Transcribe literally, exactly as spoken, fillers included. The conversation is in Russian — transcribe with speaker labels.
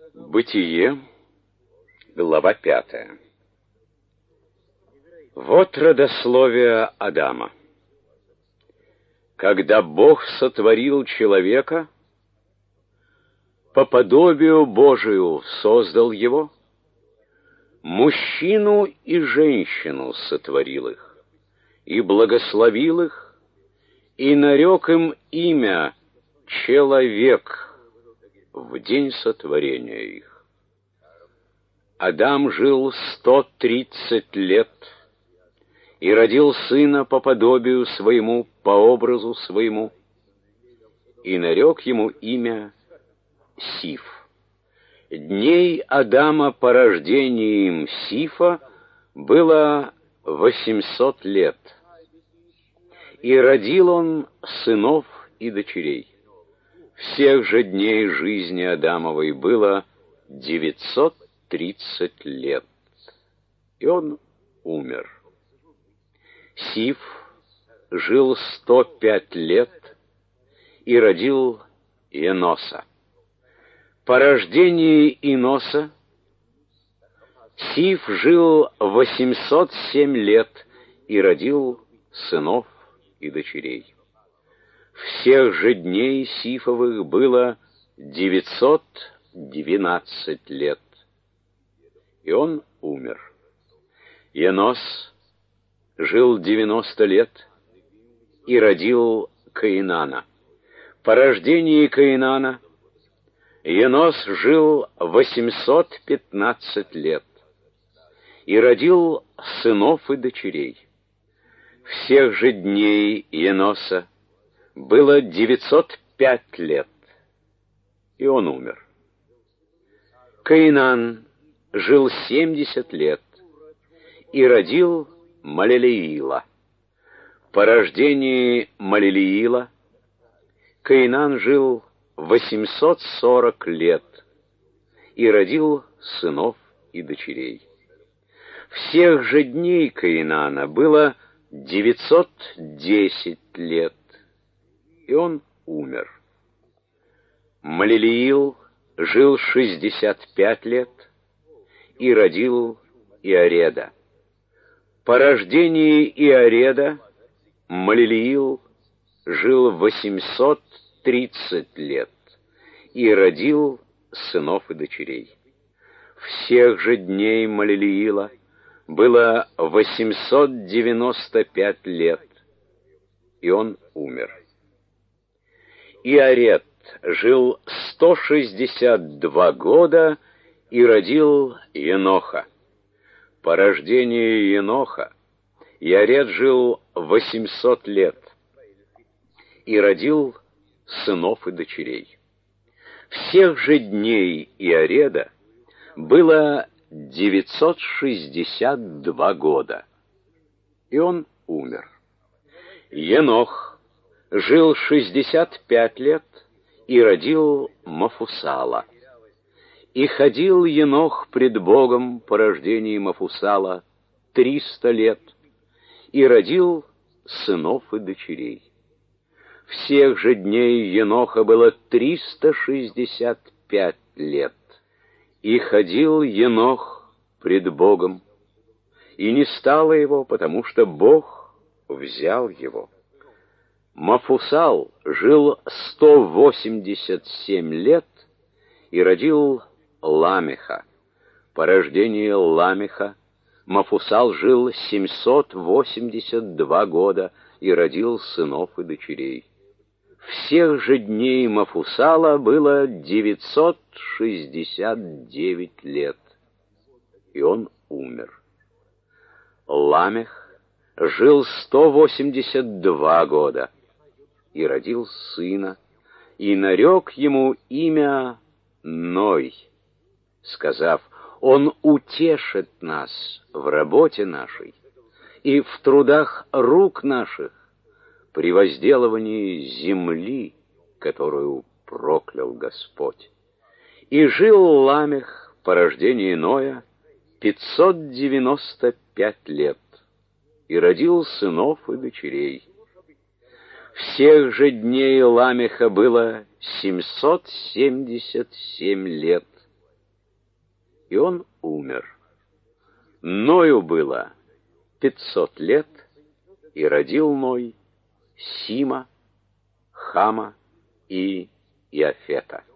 Speaker 1: Бытие, глава пятая. Вот родословие Адама. Когда Бог сотворил человека, по подобию Божию создал его, мужчину и женщину сотворил их, и благословил их, и нарек им имя «Человек» в день сотворения их. Адам жил сто тридцать лет и родил сына по подобию своему, по образу своему, и нарек ему имя Сиф. Дней Адама по рождении им Сифа было восемьсот лет, и родил он сынов и дочерей. Всех же дней жизни Адамовой было девятьсот тридцать лет, и он умер. Сиф жил сто пять лет и родил Еноса. По рождении Еноса Сиф жил восемьсот семь лет и родил сынов и дочерей. Всех же дней Сифовых было девятьсот двенадцать лет, и он умер. Енос жил девяносто лет и родил Каинана. По рождении Каинана Енос жил восемьсот пятнадцать лет и родил сынов и дочерей. Всех же дней Еноса было девятьсот пять лет, и он умер. Каинан жил семьдесят лет и родил Малелиила. По рождении Малелиила Каинан жил восемьсот сорок лет и родил сынов и дочерей. Всех же дней Каинана было девятьсот десять лет, и он умер. Малелиил жил шестьдесят пять лет и родил Иареда. По рождении Иареда Малелиил жил восемьсот тридцать лет и родил сынов и дочерей. Всех же дней Малелиила было восемьсот девяносто пять лет, и он умер. Иаред жил сто шестьдесят два года и родил Еноха. По рождении Еноха Иаред жил восемьсот лет и родил сынов и дочерей. Всех же дней Иареда было девятьсот шестьдесят два года, и он умер. Енох жил шестьдесят пять лет и родил Мафусала. И ходил Енох пред Богом по рождении Мафусала триста лет и родил сынов и дочерей. Всех же дней Еноха было триста шестьдесят пять лет, и ходил Енох пред Богом, и не стало его, потому что Бог взял его. Мафусал жил сто восемьдесят семь лет и родил Ламеха. По рождении Ламеха Мафусал жил семьсот восемьдесят два года и родил сынов и дочерей. Всех же дней Мафусала было девятьсот шестьдесят девять лет, и он умер. Ламех жил сто восемьдесят два года и родил сына, и нарек ему имя Ной, сказав: «Он утешит нас в работе нашей и в трудах рук наших, при возделывании земли, которую проклял Господь». И жил Ламех по рождении Ноя пятьсот девяносто пять лет и родил сынов и дочерей. Всех же дней Ламеха было семьсот семьдесят семь лет, и он умер. Ною было пятьсот лет, и родил Ной Сима, Хама и Иафета.